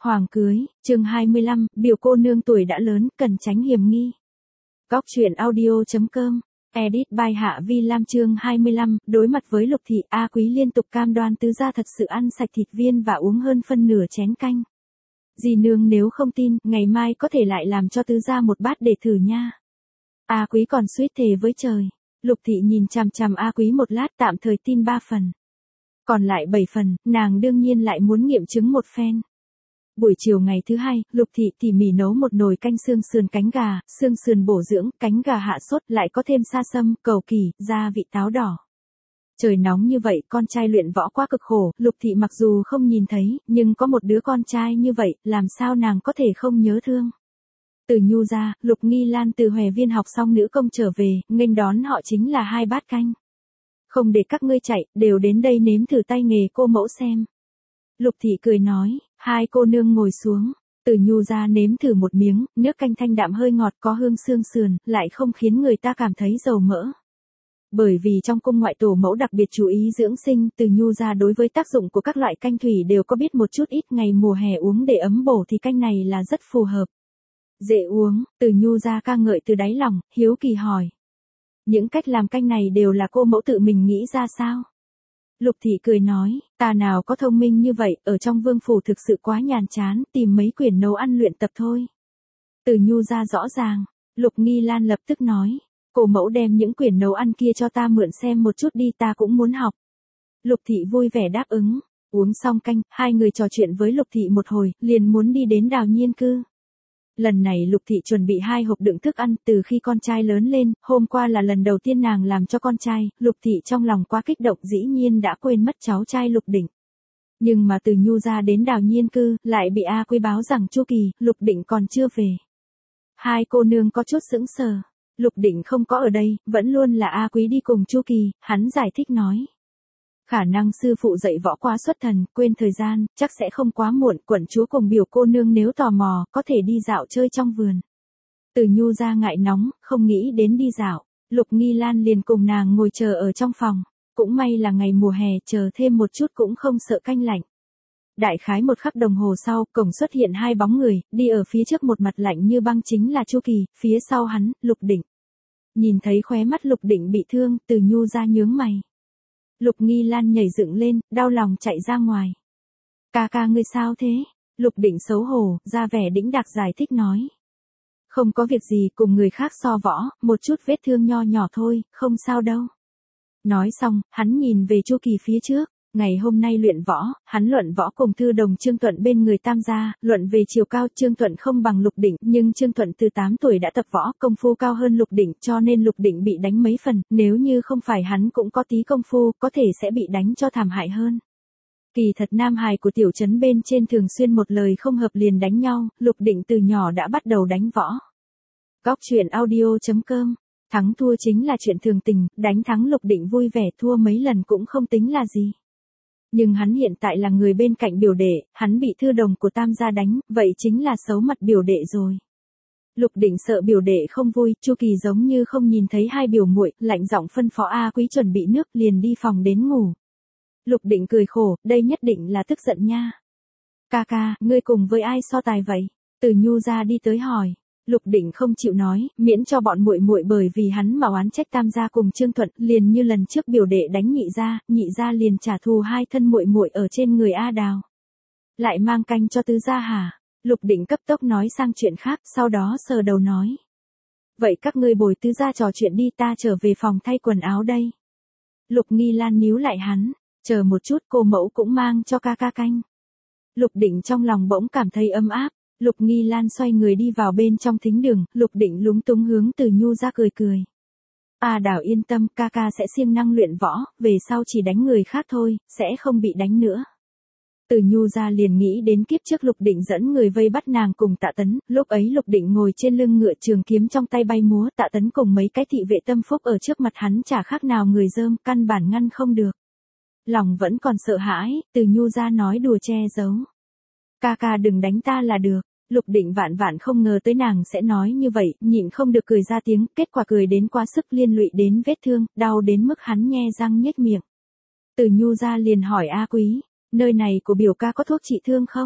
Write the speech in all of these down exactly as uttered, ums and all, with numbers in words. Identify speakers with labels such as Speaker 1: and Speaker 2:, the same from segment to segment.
Speaker 1: Hoàng cưới, chương hai mươi lăm, biểu cô nương tuổi đã lớn, cần tránh hiểm nghi. Góc truyện audio chấm com, edit by Hạ Vi Lam. Chương hai mươi lăm, đối mặt với Lục Thị, A Quý liên tục cam đoan tứ gia thật sự ăn sạch thịt viên và uống hơn phân nửa chén canh. Dì nương nếu không tin, ngày mai có thể lại làm cho tứ gia một bát để thử nha. A Quý còn suýt thề với trời. Lục Thị nhìn chằm chằm A Quý một lát, tạm thời tin ba phần. Còn lại bảy phần, nàng đương nhiên lại muốn nghiệm chứng một phen. Buổi chiều ngày thứ hai, Lục Thị tỉ mỉ nấu một nồi canh xương sườn cánh gà, xương sườn bổ dưỡng, cánh gà hạ sốt, lại có thêm sa sâm, cầu kỳ, gia vị táo đỏ. Trời nóng như vậy, con trai luyện võ quá cực khổ, Lục Thị mặc dù không nhìn thấy, nhưng có một đứa con trai như vậy, làm sao nàng có thể không nhớ thương. Từ Nhu ra, Lục Nghi Lan từ Hòe Viên học xong nữ công trở về, nghênh đón họ chính là hai bát canh. Không để các ngươi chạy, đều đến đây nếm thử tay nghề cô mẫu xem. Lục Thị cười nói, hai cô nương ngồi xuống. Từ Nhu ra nếm thử một miếng, nước canh thanh đạm hơi ngọt có hương xương sườn, lại không khiến người ta cảm thấy dầu mỡ. Bởi vì trong cung ngoại tổ mẫu đặc biệt chú ý dưỡng sinh, Từ Nhu ra đối với tác dụng của các loại canh thủy đều có biết một chút ít, ngày mùa hè uống để ấm bổ thì canh này là rất phù hợp. Dễ uống, Từ Nhu ra ca ngợi từ đáy lòng, hiếu kỳ hỏi. Những cách làm canh này đều là cô mẫu tự mình nghĩ ra sao? Lục Thị cười nói, ta nào có thông minh như vậy, ở trong vương phủ thực sự quá nhàn chán, tìm mấy quyển nấu ăn luyện tập thôi. Từ Nhu ra rõ ràng, Lục Nghi Lan lập tức nói, cô mẫu đem những quyển nấu ăn kia cho ta mượn xem một chút đi, ta cũng muốn học. Lục Thị vui vẻ đáp ứng, uống xong canh, hai người trò chuyện với Lục Thị một hồi, liền muốn đi đến Đào Nhiên cư. Lần này Lục Thị chuẩn bị hai hộp đựng thức ăn, từ khi con trai lớn lên, hôm qua là lần đầu tiên nàng làm cho con trai, Lục Thị trong lòng quá kích động, dĩ nhiên đã quên mất cháu trai Lục Định. Nhưng mà từ Nhu ra đến Đào Nhiên cư, lại bị A Quý báo rằng Chu Kỳ, Lục Định còn chưa về. Hai cô nương có chút sững sờ, Lục Định không có ở đây, vẫn luôn là A Quý đi cùng Chu Kỳ, hắn giải thích nói. Khả năng sư phụ dạy võ quá xuất thần, quên thời gian, chắc sẽ không quá muộn, quận chúa cùng biểu cô nương nếu tò mò, có thể đi dạo chơi trong vườn. Từ Nhu ra ngại nóng, không nghĩ đến đi dạo, Lục Nghi Lan liền cùng nàng ngồi chờ ở trong phòng, cũng may là ngày mùa hè, chờ thêm một chút cũng không sợ canh lạnh. Đại khái một khắc đồng hồ sau, cổng xuất hiện hai bóng người, đi ở phía trước một mặt lạnh như băng chính là Chu Kỳ, phía sau hắn, Lục Định. Nhìn thấy khóe mắt Lục Định bị thương, Từ Nhu ra nhướng mày. Lục Nghi Lan nhảy dựng lên, đau lòng chạy ra ngoài. Ca ca ngươi sao thế? Lục Định xấu hổ, ra vẻ đĩnh đạc giải thích nói. Không có việc gì, cùng người khác so võ, một chút vết thương nho nhỏ thôi, không sao đâu. Nói xong, hắn nhìn về Chu Kỳ phía trước. Ngày hôm nay luyện võ, hắn luận võ cùng thư đồng Trương Thuận bên người Tam gia, luận về chiều cao Trương Thuận không bằng Lục Định, nhưng Trương Thuận từ tám tuổi đã tập võ, công phu cao hơn Lục Định, cho nên Lục Định bị đánh mấy phần, nếu như không phải hắn cũng có tí công phu, có thể sẽ bị đánh cho thảm hại hơn. Kỳ thật nam hài của tiểu trấn bên trên thường xuyên một lời không hợp liền đánh nhau, Lục Định từ nhỏ đã bắt đầu đánh võ. Góc truyện audio chấm com, thắng thua chính là chuyện thường tình, đánh thắng Lục Định vui vẻ, thua mấy lần cũng không tính là gì. Nhưng hắn hiện tại là người bên cạnh biểu đệ, hắn bị thư đồng của Tam gia đánh, vậy chính là xấu mặt biểu đệ rồi. Lục Định sợ biểu đệ không vui, Chu Kỳ giống như không nhìn thấy hai biểu muội, lạnh giọng phân phó A Quý chuẩn bị nước, liền đi phòng đến ngủ. Lục Định cười khổ, đây nhất định là tức giận nha. Ca ca, ngươi cùng với ai so tài vậy? Từ Nhu ra đi tới hỏi. Lục Định không chịu nói, miễn cho bọn muội muội bởi vì hắn mà oán trách Tam gia cùng Trương Thuận, liền như lần trước biểu đệ đánh nhị gia, nhị gia liền trả thù hai thân muội muội ở trên người A Đào. Lại mang canh cho tứ gia hả? Lục Định cấp tốc nói sang chuyện khác, sau đó sờ đầu nói. Vậy các ngươi bồi tứ gia trò chuyện đi, ta trở về phòng thay quần áo đây. Lục Nghi Lan níu lại hắn, chờ một chút, cô mẫu cũng mang cho ca ca canh. Lục Định trong lòng bỗng cảm thấy ấm áp. Lục Nghi Lan xoay người đi vào bên trong thính đường, Lục Định lúng túng hướng Từ Nhu ra cười cười. A Đào yên tâm, ca ca sẽ siêng năng luyện võ, về sau chỉ đánh người khác thôi, sẽ không bị đánh nữa. Từ Nhu ra liền nghĩ đến kiếp trước Lục Định dẫn người vây bắt nàng cùng Tạ Tấn, lúc ấy Lục Định ngồi trên lưng ngựa, trường kiếm trong tay bay múa, Tạ Tấn cùng mấy cái thị vệ tâm phúc ở trước mặt hắn chả khác nào người dơm, căn bản ngăn không được. Lòng vẫn còn sợ hãi, Từ Nhu ra nói đùa che giấu. Ca ca đừng đánh ta là được. Lục Định vạn vạn không ngờ tới nàng sẽ nói như vậy, nhịn không được cười ra tiếng, kết quả cười đến quá sức liên lụy đến vết thương, đau đến mức hắn nhe răng nhếch miệng. Từ Nhu ra liền hỏi A Quý, nơi này của biểu ca có thuốc trị thương không?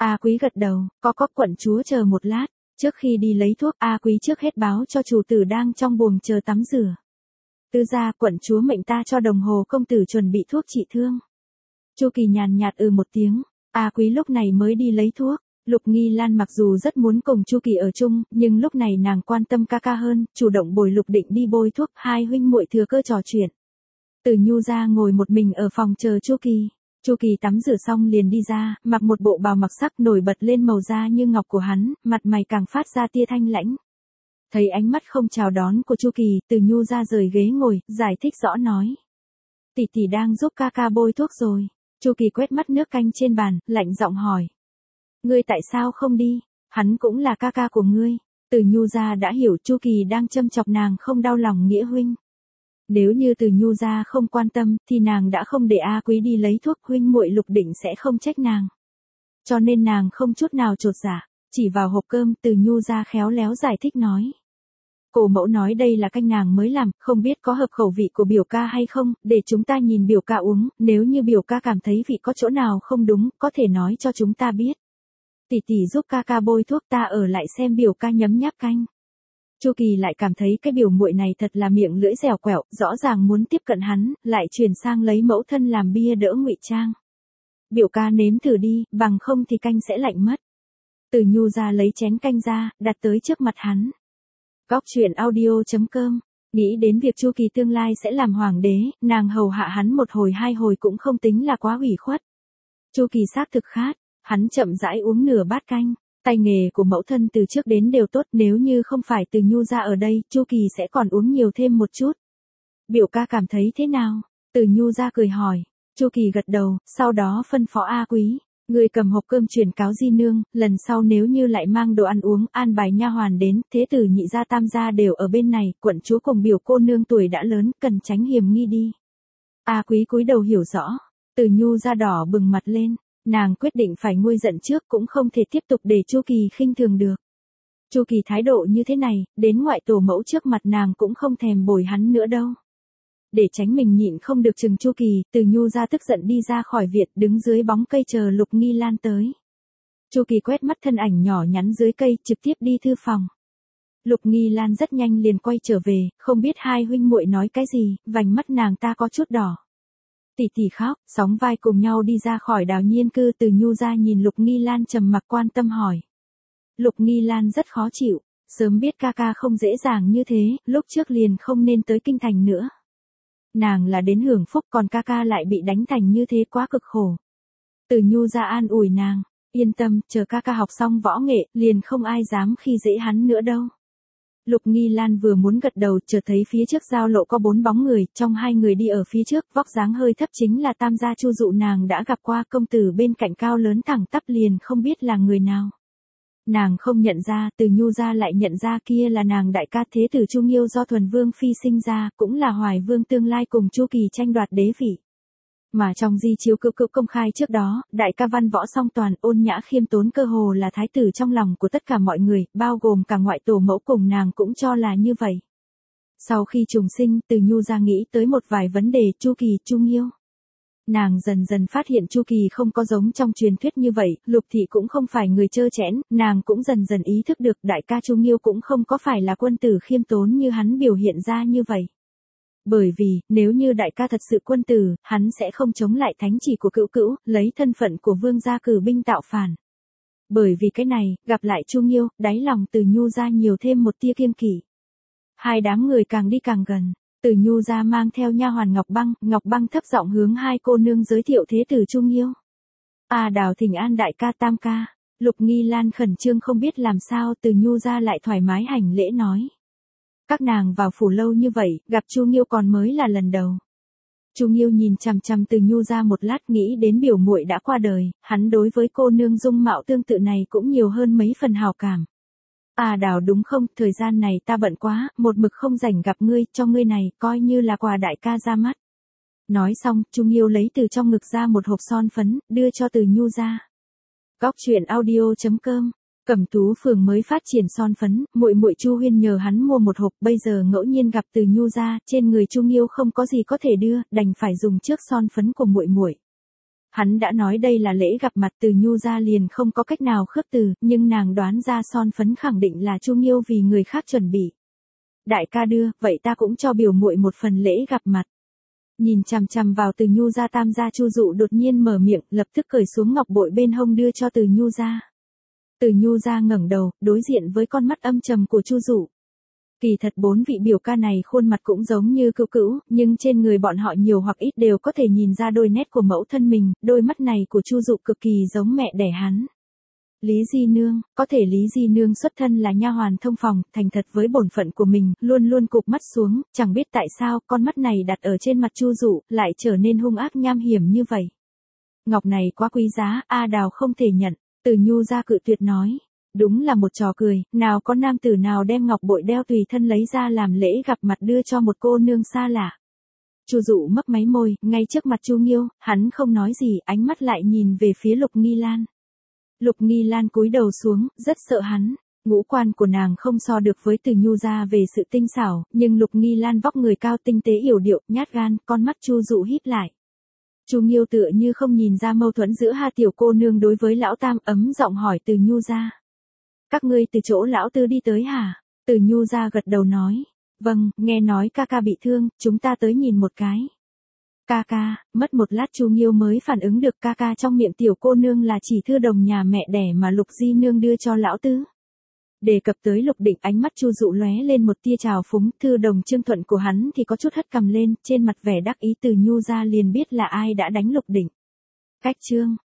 Speaker 1: A Quý gật đầu, có có quận chúa chờ một lát, trước khi đi lấy thuốc A Quý trước hết báo cho chủ tử đang trong buồng chờ tắm rửa. Tư gia quận chúa mệnh ta cho đồng hồ công tử chuẩn bị thuốc trị thương. Chu Kỳ nhàn nhạt ừ một tiếng, A Quý lúc này mới đi lấy thuốc. Lục Nghi Lan mặc dù rất muốn cùng Chu Kỳ ở chung, nhưng lúc này nàng quan tâm ca ca hơn, chủ động bồi Lục Định đi bôi thuốc, hai huynh muội thừa cơ trò chuyện. Từ Nhu ra ngồi một mình ở phòng chờ Chu Kỳ. Chu Kỳ tắm rửa xong liền đi ra, mặc một bộ bào mặc sắc nổi bật lên màu da như ngọc của hắn, mặt mày càng phát ra tia thanh lãnh. Thấy ánh mắt không chào đón của Chu Kỳ, Từ Nhu ra rời ghế ngồi, giải thích rõ nói. Tỷ tỷ đang giúp ca ca bôi thuốc rồi. Chu Kỳ quét mắt nước canh trên bàn, lạnh giọng hỏi. Ngươi tại sao không đi? Hắn cũng là ca ca của ngươi. Từ Nhu ra đã hiểu Chu Kỳ đang châm chọc nàng không đau lòng nghĩa huynh. Nếu như Từ Nhu ra không quan tâm, thì nàng đã không để A Quý đi lấy thuốc, huynh muội Lục Định sẽ không trách nàng. Cho nên nàng không chút nào chột dạ, chỉ vào hộp cơm, Từ Nhu ra khéo léo giải thích nói. Cổ mẫu nói đây là canh nàng mới làm, không biết có hợp khẩu vị của biểu ca hay không, để chúng ta nhìn biểu ca uống, nếu như biểu ca cảm thấy vị có chỗ nào không đúng, có thể nói cho chúng ta biết. Tỷ tỷ giúp ca ca bôi thuốc, ta ở lại xem biểu ca nhấm nháp canh. Chu Kỳ lại cảm thấy cái biểu muội này thật là miệng lưỡi dẻo quẹo, rõ ràng muốn tiếp cận hắn, lại chuyển sang lấy mẫu thân làm bia đỡ ngụy trang. Biểu ca nếm thử đi, bằng không thì canh sẽ lạnh mất. Từ Nhu ra lấy chén canh ra, đặt tới trước mặt hắn. Góc truyện audio chấm com. Nghĩ đến việc Chu Kỳ tương lai sẽ làm hoàng đế, nàng hầu hạ hắn một hồi hai hồi cũng không tính là quá ủy khuất. Chu Kỳ xác thực khát, hắn chậm rãi uống nửa bát canh. Tay nghề của mẫu thân từ trước đến đều tốt, nếu như không phải Từ Nhu ra ở đây, Chu Kỳ sẽ còn uống nhiều thêm một chút. Biểu ca cảm thấy thế nào? Từ Nhu ra cười hỏi. Chu Kỳ gật đầu, sau đó phân phó A Quý. Người cầm hộp cơm truyền cáo di nương, lần sau nếu như lại mang đồ ăn uống, an bài nha hoàn đến, thế tử nhị gia tam gia đều ở bên này, quận chúa cùng biểu cô nương tuổi đã lớn, cần tránh hiểm nghi đi. A Quý cúi đầu hiểu rõ. Từ Nhu ra đỏ bừng mặt lên. Nàng quyết định phải nguôi giận trước, cũng không thể tiếp tục để Chu Kỳ khinh thường được. Chu Kỳ thái độ như thế này, đến ngoại tổ mẫu trước mặt nàng cũng không thèm bồi hắn nữa đâu. Để tránh mình nhịn không được chừng Chu Kỳ, Từ Nhu ra tức giận đi ra khỏi viện, đứng dưới bóng cây chờ Lục Nghi Lan tới. Chu Kỳ quét mắt thân ảnh nhỏ nhắn dưới cây, trực tiếp đi thư phòng. Lục Nghi Lan rất nhanh liền quay trở về, không biết hai huynh muội nói cái gì, vành mắt nàng ta có chút đỏ. Tỷ tỷ khóc, sóng vai cùng nhau đi ra khỏi Đào Nhiên cư. Từ Nhu ra nhìn Lục Nghi Lan trầm mặc quan tâm hỏi. Lục Nghi Lan rất khó chịu, sớm biết ca ca không dễ dàng như thế, lúc trước liền không nên tới kinh thành nữa. Nàng là đến hưởng phúc, còn ca ca lại bị đánh thành như thế, quá cực khổ. Từ Nhu ra an ủi nàng, yên tâm, chờ ca ca học xong võ nghệ, liền không ai dám khi dễ hắn nữa đâu. Lục Nghi Lan vừa muốn gật đầu, chợt thấy phía trước giao lộ có bốn bóng người, trong hai người đi ở phía trước, vóc dáng hơi thấp chính là tam gia Chu Dụ nàng đã gặp qua, công tử bên cạnh cao lớn thẳng tắp liền không biết là người nào. Nàng không nhận ra, Từ Nhu ra lại nhận ra kia là nàng đại ca thế tử Chu Nghiêu do Thuần Vương phi sinh ra, cũng là Hoài Vương tương lai cùng Chu Kỳ tranh đoạt đế vị. Mà trong di chiếu cựu cựu công khai trước đó, đại ca văn võ song toàn, ôn nhã khiêm tốn, cơ hồ là thái tử trong lòng của tất cả mọi người, bao gồm cả ngoại tổ mẫu cùng nàng cũng cho là như vậy. Sau khi trùng sinh, Từ Nhu ra nghĩ tới một vài vấn đề, Chu Kỳ, Chu Nghiêu. Nàng dần dần phát hiện Chu Kỳ không có giống trong truyền thuyết như vậy, Lục thị cũng không phải người trơ trẽn, nàng cũng dần dần ý thức được đại ca Chu Nghiêu cũng không có phải là quân tử khiêm tốn như hắn biểu hiện ra như vậy. Bởi vì, nếu như đại ca thật sự quân tử, hắn sẽ không chống lại thánh chỉ của cữu cữu, lấy thân phận của vương gia cử binh tạo phản. Bởi vì cái này, gặp lại Chu Nghiêu, đáy lòng Từ Nhu ra nhiều thêm một tia kiêng kỵ. Hai đám người càng đi càng gần, Từ Nhu ra mang theo nha hoàn Ngọc Băng, Ngọc Băng thấp giọng hướng hai cô nương giới thiệu thế tử Chu Nghiêu. À Đào thỉnh an đại ca tam ca. Lục Nghi Lan khẩn trương không biết làm sao, Từ Nhu ra lại thoải mái hành lễ nói. Các nàng vào phủ lâu như vậy, gặp Chu Nghiêu còn mới là lần đầu. Chu Nghiêu nhìn chằm chằm Từ Nhu ra một lát, nghĩ đến biểu muội đã qua đời, hắn đối với cô nương dung mạo tương tự này cũng nhiều hơn mấy phần hào cảm. À Đào đúng không, thời gian này ta bận quá, một mực không rảnh gặp ngươi, cho ngươi này, coi như là quà đại ca ra mắt. Nói xong, Chu Nghiêu lấy từ trong ngực ra một hộp son phấn, đưa cho Từ Nhu ra. Góc truyện audio chấm com. Cẩm Tú phường mới phát triển son phấn, muội muội Chu Huyên nhờ hắn mua một hộp, bây giờ ngẫu nhiên gặp Từ Nhu ra, trên người Chu Nghiêu không có gì có thể đưa, đành phải dùng trước son phấn của muội muội. Hắn đã nói đây là lễ gặp mặt, Từ Nhu ra liền không có cách nào khước từ, nhưng nàng đoán ra son phấn khẳng định là Chu Nghiêu vì người khác chuẩn bị. Đại ca đưa, vậy ta cũng cho biểu muội một phần lễ gặp mặt. Nhìn chằm chằm vào Từ Nhu ra Tam gia Chu Dụ đột nhiên mở miệng, lập tức cởi xuống ngọc bội bên hông đưa cho Từ Nhu ra. Từ Nhu ra ngẩng đầu, đối diện với con mắt âm trầm của Chu Dụ. Kỳ thật bốn vị biểu ca này khuôn mặt cũng giống như cữu cữu, nhưng trên người bọn họ nhiều hoặc ít đều có thể nhìn ra đôi nét của mẫu thân mình, đôi mắt này của Chu Dụ cực kỳ giống mẹ đẻ hắn. Lý Di Nương, có thể Lý Di Nương xuất thân là nha hoàn thông phòng, thành thật với bổn phận của mình, luôn luôn cụp mắt xuống, chẳng biết tại sao con mắt này đặt ở trên mặt Chu Dụ, lại trở nên hung ác nham hiểm như vậy. Ngọc này quá quý giá, A Đào không thể nhận, Từ Nhu ra cự tuyệt nói. Đúng là một trò cười, nào có nam tử nào đem ngọc bội đeo tùy thân lấy ra làm lễ gặp mặt đưa cho một cô nương xa lạ. Chu Dụ mấp máy môi, ngay trước mặt Chu Nghiêu, hắn không nói gì, ánh mắt lại nhìn về phía Lục Nghi Lan. Lục Nghi Lan cúi đầu xuống, rất sợ hắn. Ngũ quan của nàng không so được với Từ Nhu ra về sự tinh xảo, nhưng Lục Nghi Lan vóc người cao tinh tế yểu điệu, nhát gan, con mắt Chu Dụ híp lại. Chu Nghiêu tựa như không nhìn ra mâu thuẫn giữa hai tiểu cô nương đối với lão tam, ấm giọng hỏi Từ Nhu ra. Các ngươi từ chỗ lão tư đi tới hả? Từ Nhu ra gật đầu nói. Vâng, nghe nói ca ca bị thương, chúng ta tới nhìn một cái. Ca ca, mất một lát Chu Nghiêu mới phản ứng được ca ca trong miệng tiểu cô nương là chỉ thư đồng nhà mẹ đẻ mà Lục Di Nương đưa cho lão tư. Đề cập tới Lục Định, ánh mắt Chu Dụ lóe lên một tia trào phúng, thư đồng Trương Thuận của hắn thì có chút hất cằm lên, trên mặt vẻ đắc ý. Từ Nhu ra liền biết là ai đã đánh Lục Định. Cách chương